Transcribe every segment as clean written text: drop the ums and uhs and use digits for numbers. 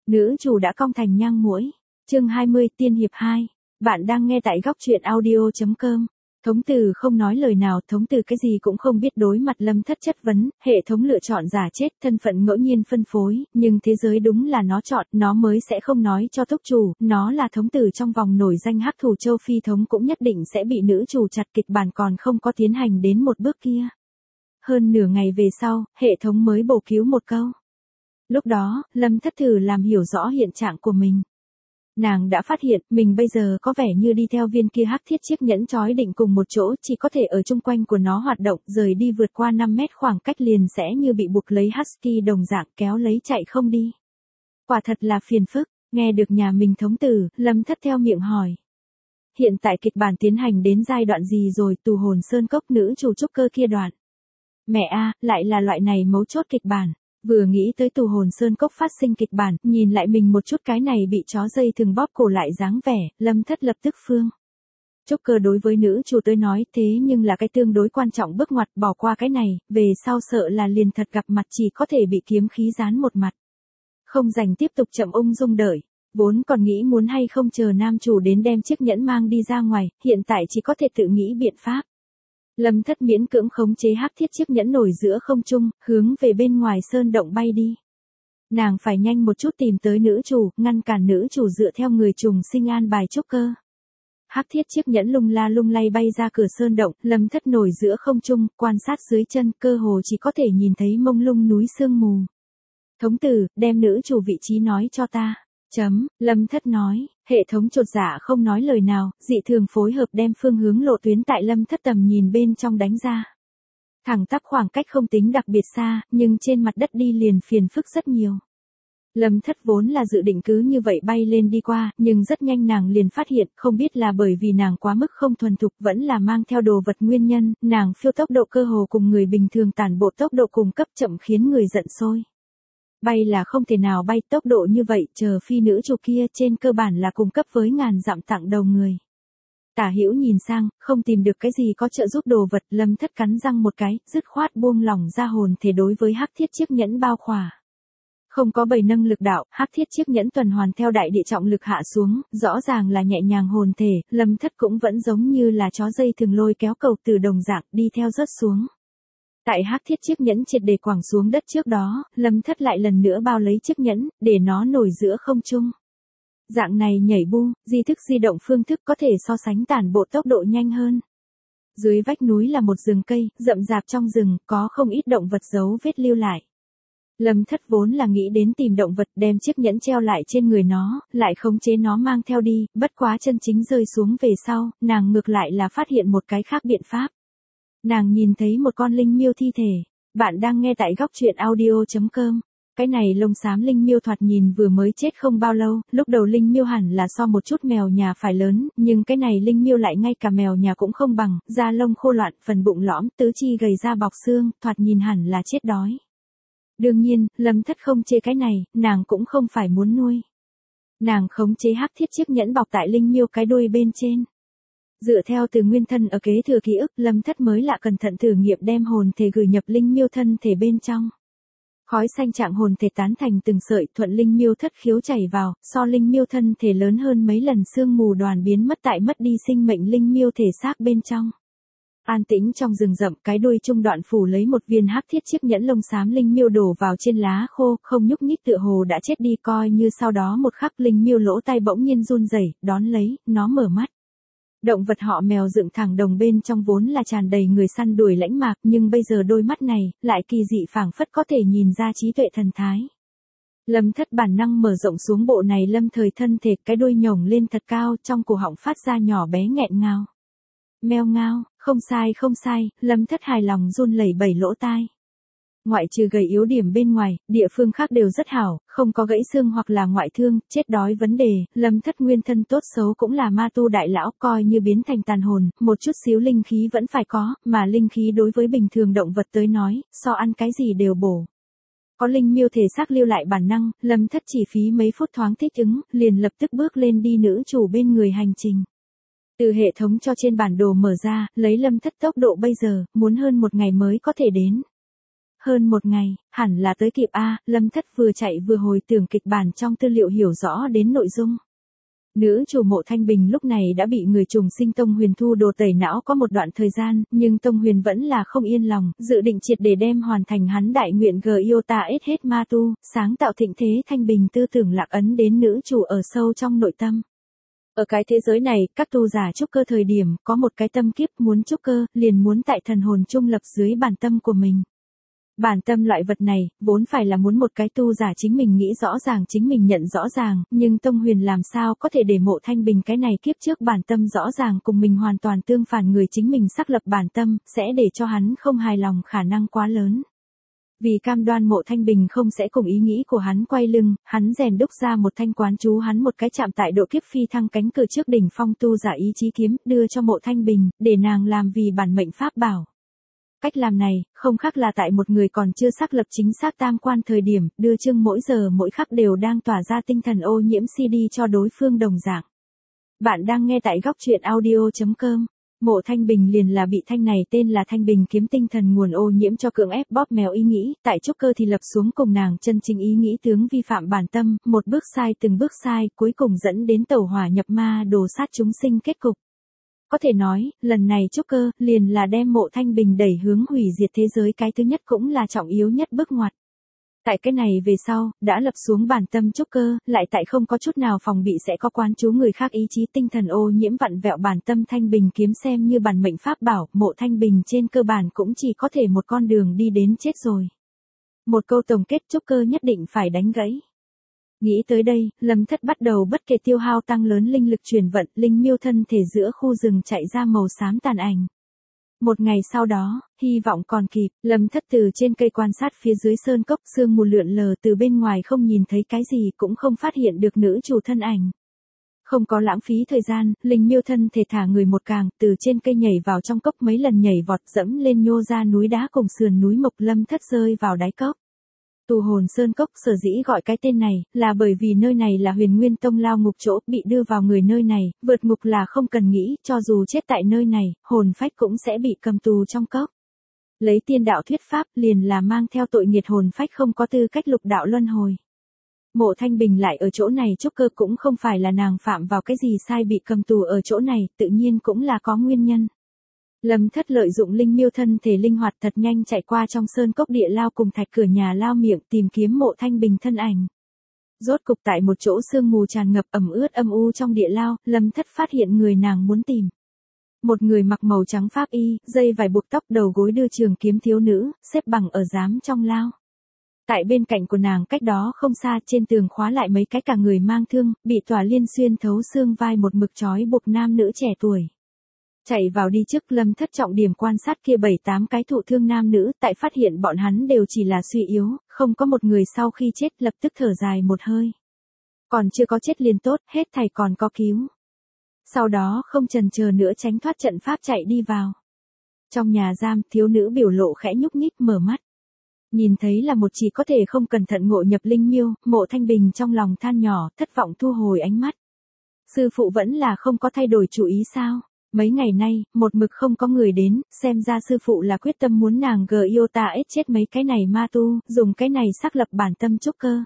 Nữ chủ đã cong thành nhang muỗi. Chương 20 Tiên hiệp 2. Bạn đang nghe tại góc truyện audio.com. Thống Từ không nói lời nào, Thống Từ cái gì cũng không biết đối mặt Lâm Thất chất vấn, hệ thống lựa chọn giả chết, thân phận ngẫu nhiên phân phối, nhưng thế giới đúng là nó chọn, nó mới sẽ không nói cho túc chủ, nó là Thống Từ trong vòng nổi danh hắc thủ châu Phi thống cũng nhất định sẽ bị nữ chủ chặt, kịch bản còn không có tiến hành đến một bước kia. Hơn nửa ngày về sau, hệ thống mới bổ cứu một câu. Lúc đó, Lâm Thất thử làm hiểu rõ hiện trạng của mình. Nàng đã phát hiện, mình bây giờ có vẻ như đi theo viên kia hắc thiết chiếc nhẫn trói định cùng một chỗ, chỉ có thể ở chung quanh của nó hoạt động, rời đi vượt qua 5 mét khoảng cách liền sẽ như bị buộc lấy husky đồng dạng kéo lấy chạy không đi. Quả thật là phiền phức, nghe được nhà mình thống tử, Lâm Thất theo miệng hỏi. Hiện tại kịch bản tiến hành đến giai đoạn gì rồi, tù hồn sơn cốc nữ chủ trúc cơ kia đoạn. Mẹ a, lại là loại này mấu chốt kịch bản. Vừa nghĩ tới tù hồn sơn cốc phát sinh kịch bản, nhìn lại mình một chút cái này bị chó dây thường bóp cổ lại dáng vẻ, Lâm Thất lập tức phương. Trúc cơ đối với nữ chủ tới nói thế nhưng là cái tương đối quan trọng bước ngoặt, bỏ qua cái này, về sau sợ là liền thật gặp mặt chỉ có thể bị kiếm khí dán một mặt. Không dành tiếp tục chậm ung dung đợi, vốn còn nghĩ muốn hay không chờ nam chủ đến đem chiếc nhẫn mang đi ra ngoài, hiện tại chỉ có thể tự nghĩ biện pháp. Lâm Thất miễn cưỡng khống chế hắc thiết chiếc nhẫn nổi giữa không trung, hướng về bên ngoài sơn động bay đi. Nàng phải nhanh một chút tìm tới nữ chủ, ngăn cản nữ chủ dựa theo người trùng sinh an bài trúc cơ. Hắc thiết chiếc nhẫn lung la lung lay bay ra cửa sơn động, Lâm Thất nổi giữa không trung, quan sát dưới chân, cơ hồ chỉ có thể nhìn thấy mông lung núi sương mù. Thống tử, đem nữ chủ vị trí nói cho ta. Lâm Thất nói, hệ thống chột dạ không nói lời nào, dị thường phối hợp đem phương hướng lộ tuyến tại Lâm Thất tầm nhìn bên trong đánh ra. Thẳng tắp khoảng cách không tính đặc biệt xa, nhưng trên mặt đất đi liền phiền phức rất nhiều. Lâm Thất vốn là dự định cứ như vậy bay lên đi qua, nhưng rất nhanh nàng liền phát hiện, không biết là bởi vì nàng quá mức không thuần thục vẫn là mang theo đồ vật nguyên nhân, nàng phiêu tốc độ cơ hồ cùng người bình thường tản bộ tốc độ cùng cấp chậm khiến người giận sôi. Bay là không thể nào bay tốc độ như vậy, chờ phi nữ chủ kia trên cơ bản là cùng cấp với ngàn dặm tặng đầu người. Tả Hữu nhìn sang, không tìm được cái gì có trợ giúp đồ vật, Lâm Thất cắn răng một cái, dứt khoát buông lỏng ra hồn thể đối với hắc thiết chiếc nhẫn bao khỏa. Không có bầy nâng lực đạo, hắc thiết chiếc nhẫn tuần hoàn theo đại địa trọng lực hạ xuống, rõ ràng là nhẹ nhàng hồn thể, Lâm Thất cũng vẫn giống như là chó dây thường lôi kéo cầu từ đồng dạng đi theo rớt xuống. Tại hắc thiết chiếc nhẫn triệt để quẳng xuống đất trước đó, Lâm Thất lại lần nữa bao lấy chiếc nhẫn, để nó nổi giữa không trung. Dạng này nhảy bu, di thức di động phương thức có thể so sánh tản bộ tốc độ nhanh hơn. Dưới vách núi là một rừng cây, rậm rạp trong rừng, có không ít động vật dấu vết lưu lại. Lâm Thất vốn là nghĩ đến tìm động vật đem chiếc nhẫn treo lại trên người nó, lại khống chế nó mang theo đi, bất quá chân chính rơi xuống về sau, nàng ngược lại là phát hiện một cái khác biện pháp. Nàng nhìn thấy một con linh miêu thi thể. Bạn đang nghe tại góc truyện audio.com. Cái này lông xám linh miêu thoạt nhìn vừa mới chết không bao lâu, lúc đầu linh miêu hẳn là so một chút mèo nhà phải lớn, nhưng cái này linh miêu lại ngay cả mèo nhà cũng không bằng, da lông khô loạn, phần bụng lõm, tứ chi gầy ra bọc xương, thoạt nhìn hẳn là chết đói. Đương nhiên, Lâm Thất không chê cái này, nàng cũng không phải muốn nuôi. Nàng khống chế hắc thiết chiếc nhẫn bọc tại linh miêu cái đuôi bên trên. Dựa theo từ nguyên thân ở kế thừa ký ức, Lâm Thất mới lạ cẩn thận thử nghiệm đem hồn thể gửi nhập linh miêu thân thể bên trong. Khói xanh trạng hồn thể tán thành từng sợi, thuận linh miêu thất khiếu chảy vào, so linh miêu thân thể lớn hơn mấy lần, sương mù đoàn biến mất tại mất đi sinh mệnh linh miêu thể xác bên trong. An tĩnh trong rừng rậm, cái đuôi trung đoạn phủ lấy một viên hắc thiết chiếc nhẫn lông xám linh miêu đổ vào trên lá khô, không nhúc nhích tựa hồ đã chết đi, coi như sau đó một khắc linh miêu lỗ tai bỗng nhiên run rẩy, đón lấy, nó mở mắt. Động vật họ mèo dựng thẳng đồng bên trong vốn là tràn đầy người săn đuổi lãnh mạc, nhưng bây giờ đôi mắt này, lại kỳ dị phảng phất có thể nhìn ra trí tuệ thần thái. Lâm Thất bản năng mở rộng xuống bộ này lâm thời thân thể, cái đuôi nhổng lên thật cao, trong cổ họng phát ra nhỏ bé nghẹn ngào. Meo ngao, không sai, Lâm Thất hài lòng run lẩy bẩy lỗ tai. Ngoại trừ gầy yếu điểm bên ngoài, địa phương khác đều rất hảo, không có gãy xương hoặc là ngoại thương, chết đói vấn đề, Lâm Thất nguyên thân tốt xấu cũng là ma tu đại lão, coi như biến thành tàn hồn, một chút xíu linh khí vẫn phải có, mà linh khí đối với bình thường động vật tới nói, so ăn cái gì đều bổ. Có linh miêu thể xác lưu lại bản năng, Lâm Thất chỉ phí mấy phút thoáng thích ứng, liền lập tức bước lên đi nữ chủ bên người hành trình. Từ hệ thống cho trên bản đồ mở ra, lấy Lâm Thất tốc độ bây giờ, muốn hơn một ngày mới có thể đến. Hơn một ngày, hẳn là tới kịp a, Lâm Thất vừa chạy vừa hồi tưởng kịch bản trong tư liệu hiểu rõ đến nội dung. Nữ chủ Mộ Thanh Bình lúc này đã bị người trùng sinh Tông Huyền thu đồ tẩy não có một đoạn thời gian, nhưng Tông Huyền vẫn là không yên lòng, dự định triệt để đem hoàn thành hắn đại nguyện Giota hết ma tu, sáng tạo thịnh thế thanh bình tư tưởng lạc ấn đến nữ chủ ở sâu trong nội tâm. Ở cái thế giới này, các tu giả trúc cơ thời điểm, có một cái tâm kiếp muốn trúc cơ, liền muốn tại thần hồn trung lập dưới bản tâm của mình. Bản tâm loại vật này, vốn phải là muốn một cái tu giả chính mình nghĩ rõ ràng chính mình nhận rõ ràng, nhưng Tông Huyền làm sao có thể để Mộ Thanh Bình cái này kiếp trước bản tâm rõ ràng cùng mình hoàn toàn tương phản người chính mình xác lập bản tâm, sẽ để cho hắn không hài lòng khả năng quá lớn. Vì cam đoan Mộ Thanh Bình không sẽ cùng ý nghĩ của hắn quay lưng, hắn rèn đúc ra một thanh quán chú hắn một cái chạm tại độ kiếp phi thăng cánh cửa trước đỉnh phong tu giả ý chí kiếm, đưa cho Mộ Thanh Bình, để nàng làm vì bản mệnh pháp bảo. Cách làm này, không khác là tại một người còn chưa xác lập chính xác tam quan thời điểm, đưa chương mỗi giờ mỗi khắc đều đang tỏa ra tinh thần ô nhiễm CD cho đối phương đồng dạng. Bạn đang nghe tại góc truyện audio.com. Mộ Thanh Bình liền là bị thanh này tên là Thanh Bình kiếm tinh thần nguồn ô nhiễm cho cưỡng ép bóp méo ý nghĩ, tại trúc cơ thì lập xuống cùng nàng chân chính ý nghĩ tướng vi phạm bản tâm, một bước sai từng bước sai, cuối cùng dẫn đến tẩu hỏa nhập ma đồ sát chúng sinh kết cục. Có thể nói, lần này trúc cơ, liền là đem Mộ Thanh Bình đẩy hướng hủy diệt thế giới cái thứ nhất cũng là trọng yếu nhất bước ngoặt. Tại cái này về sau, đã lập xuống bản tâm trúc cơ, lại tại không có chút nào phòng bị sẽ có quán chú người khác ý chí tinh thần ô nhiễm vặn vẹo bản tâm Thanh Bình kiếm xem như bản mệnh pháp bảo, Mộ Thanh Bình trên cơ bản cũng chỉ có thể một con đường đi đến chết rồi. Một câu tổng kết trúc cơ nhất định phải đánh gãy. Nghĩ tới đây, Lâm Thất bắt đầu bất kể tiêu hao tăng lớn linh lực truyền vận, linh miêu thân thể giữa khu rừng chạy ra màu xám tàn ảnh. Một ngày sau đó, hy vọng còn kịp, Lâm Thất từ trên cây quan sát phía dưới sơn cốc, sương mù lượn lờ từ bên ngoài không nhìn thấy cái gì cũng không phát hiện được nữ chủ thân ảnh. Không có lãng phí thời gian, linh miêu thân thể thả người một càng, từ trên cây nhảy vào trong cốc mấy lần nhảy vọt dẫm lên nhô ra núi đá cùng sườn núi mộc, Lâm Thất rơi vào đáy cốc. Tù hồn sơn cốc sở dĩ gọi cái tên này, là bởi vì nơi này là Huyền Nguyên Tông lao ngục chỗ, bị đưa vào người nơi này, vượt ngục là không cần nghĩ, cho dù chết tại nơi này, hồn phách cũng sẽ bị cầm tù trong cốc. Lấy tiên đạo thuyết pháp, liền là mang theo tội nghiệt hồn phách không có tư cách lục đạo luân hồi. Mộ Thanh Bình lại ở chỗ này trúc cơ cũng không phải là nàng phạm vào cái gì sai bị cầm tù ở chỗ này, tự nhiên cũng là có nguyên nhân. Lâm Thất lợi dụng linh miêu thân thể linh hoạt thật nhanh chạy qua trong sơn cốc địa lao cùng thạch cửa nhà lao miệng tìm kiếm Mộ Thanh Bình thân ảnh. Rốt cục tại một chỗ sương mù tràn ngập ẩm ướt âm u trong địa lao, Lâm Thất phát hiện người nàng muốn tìm. Một người mặc màu trắng pháp y, dây vải buộc tóc đầu gối đưa trường kiếm thiếu nữ, xếp bằng ở giám trong lao. Tại bên cạnh của nàng cách đó không xa trên tường khóa lại mấy cái cả người mang thương, bị tỏa liên xuyên thấu xương vai một mực trói buộc nam nữ trẻ tuổi. Chạy vào đi trước, Lâm Thất trọng điểm quan sát kia 7-8 cái thụ thương nam nữ, tại phát hiện bọn hắn đều chỉ là suy yếu, không có một người sau khi chết lập tức thở dài một hơi. Còn chưa có chết liền tốt, hết thảy còn có cứu. Sau đó không chần chờ nữa tránh thoát trận pháp chạy đi vào. Trong nhà giam, thiếu nữ biểu lộ khẽ nhúc nhích mở mắt. Nhìn thấy là một chỉ có thể không cẩn thận ngộ nhập linh miêu, Mộ Thanh Bình trong lòng than nhỏ, thất vọng thu hồi ánh mắt. Sư phụ vẫn là không có thay đổi chủ ý sao? Mấy ngày nay, một mực không có người đến, xem ra sư phụ là quyết tâm muốn nàng Giota chết mấy cái này ma tu, dùng cái này xác lập bản tâm trúc cơ.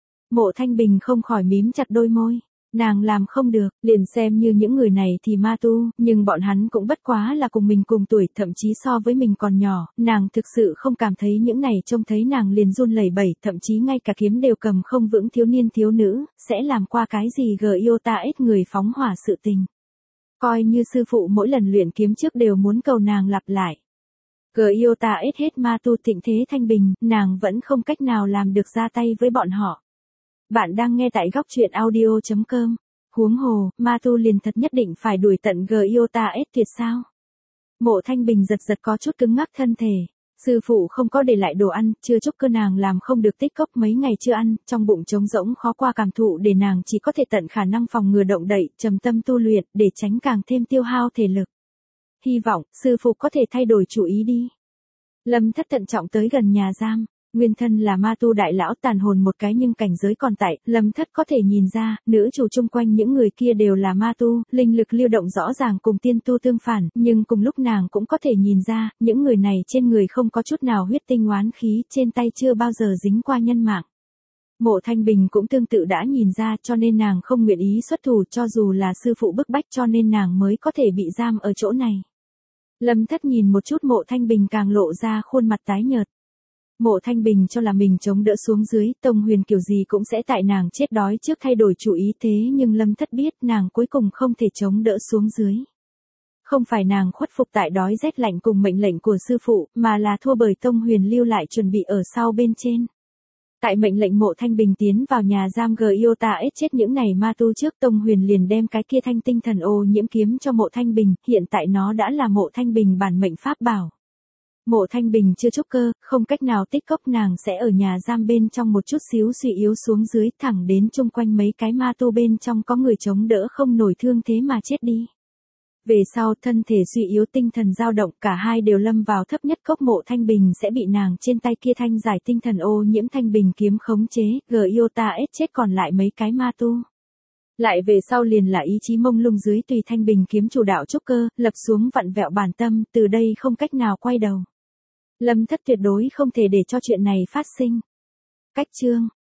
Mộ Thanh Bình không khỏi mím chặt đôi môi. Nàng làm không được, liền xem như những người này thì ma tu, nhưng bọn hắn cũng bất quá là cùng mình cùng tuổi, thậm chí so với mình còn nhỏ, nàng thực sự không cảm thấy những này trông thấy nàng liền run lẩy bẩy, thậm chí ngay cả kiếm đều cầm không vững thiếu niên thiếu nữ, sẽ làm qua cái gì Giota người phóng hỏa sự tình. Coi như sư phụ mỗi lần luyện kiếm trước đều muốn cầu nàng lặp lại. Giota hết ma tu thịnh thế thanh bình, nàng vẫn không cách nào làm được ra tay với bọn họ. Bạn đang nghe tại góc truyện audio.com. Huống hồ, ma tu liền thật nhất định phải đuổi tận Giota tuyệt sao? Mộ Thanh Bình giật giật có chút cứng ngắc thân thể. Sư phụ không có để lại đồ ăn, chưa chúc cơ nàng làm không được tích cốc mấy ngày chưa ăn, trong bụng trống rỗng khó qua cảm thụ để nàng chỉ có thể tận khả năng phòng ngừa động đậy, trầm tâm tu luyện, để tránh càng thêm tiêu hao thể lực. Hy vọng, sư phụ có thể thay đổi chủ ý đi. Lâm Thất thận trọng tới gần nhà giam. Nguyên thân là ma tu đại lão tàn hồn một cái nhưng cảnh giới còn tại, Lâm Thất có thể nhìn ra, nữ chủ chung quanh những người kia đều là ma tu, linh lực lưu động rõ ràng cùng tiên tu tương phản, nhưng cùng lúc nàng cũng có thể nhìn ra, những người này trên người không có chút nào huyết tinh oán khí, trên tay chưa bao giờ dính qua nhân mạng. Mộ Thanh Bình cũng tương tự đã nhìn ra cho nên nàng không nguyện ý xuất thủ cho dù là sư phụ bức bách cho nên nàng mới có thể bị giam ở chỗ này. Lâm Thất nhìn một chút Mộ Thanh Bình càng lộ ra khuôn mặt tái nhợt. Mộ Thanh Bình cho là mình chống đỡ xuống dưới, Tông Huyền kiểu gì cũng sẽ tại nàng chết đói trước thay đổi chủ ý thế nhưng Lâm Thất biết nàng cuối cùng không thể chống đỡ xuống dưới. Không phải nàng khuất phục tại đói rét lạnh cùng mệnh lệnh của sư phụ, mà là thua bởi Tông Huyền lưu lại chuẩn bị ở sau bên trên. Tại mệnh lệnh Mộ Thanh Bình tiến vào nhà giam Giota chết những ngày ma tu trước Tông Huyền liền đem cái kia thanh tinh thần ô nhiễm kiếm cho Mộ Thanh Bình, hiện tại nó đã là Mộ Thanh Bình bản mệnh pháp bảo. Mộ Thanh Bình chưa trúc cơ, không cách nào tích cốc nàng sẽ ở nhà giam bên trong một chút xíu suy yếu xuống dưới thẳng đến chung quanh mấy cái ma tu bên trong có người chống đỡ không nổi thương thế mà chết đi. Về sau thân thể suy yếu tinh thần dao động cả hai đều lâm vào thấp nhất cốc Mộ Thanh Bình sẽ bị nàng trên tay kia thanh giải tinh thần ô nhiễm thanh bình kiếm khống chế, Giota chết còn lại mấy cái ma tu. Lại về sau liền là ý chí mông lung dưới tùy thanh bình kiếm chủ đạo trúc cơ, lập xuống vặn vẹo bản tâm, từ đây không cách nào quay đầu. Lâm Thất tuyệt đối không thể để cho chuyện này phát sinh. Cách chương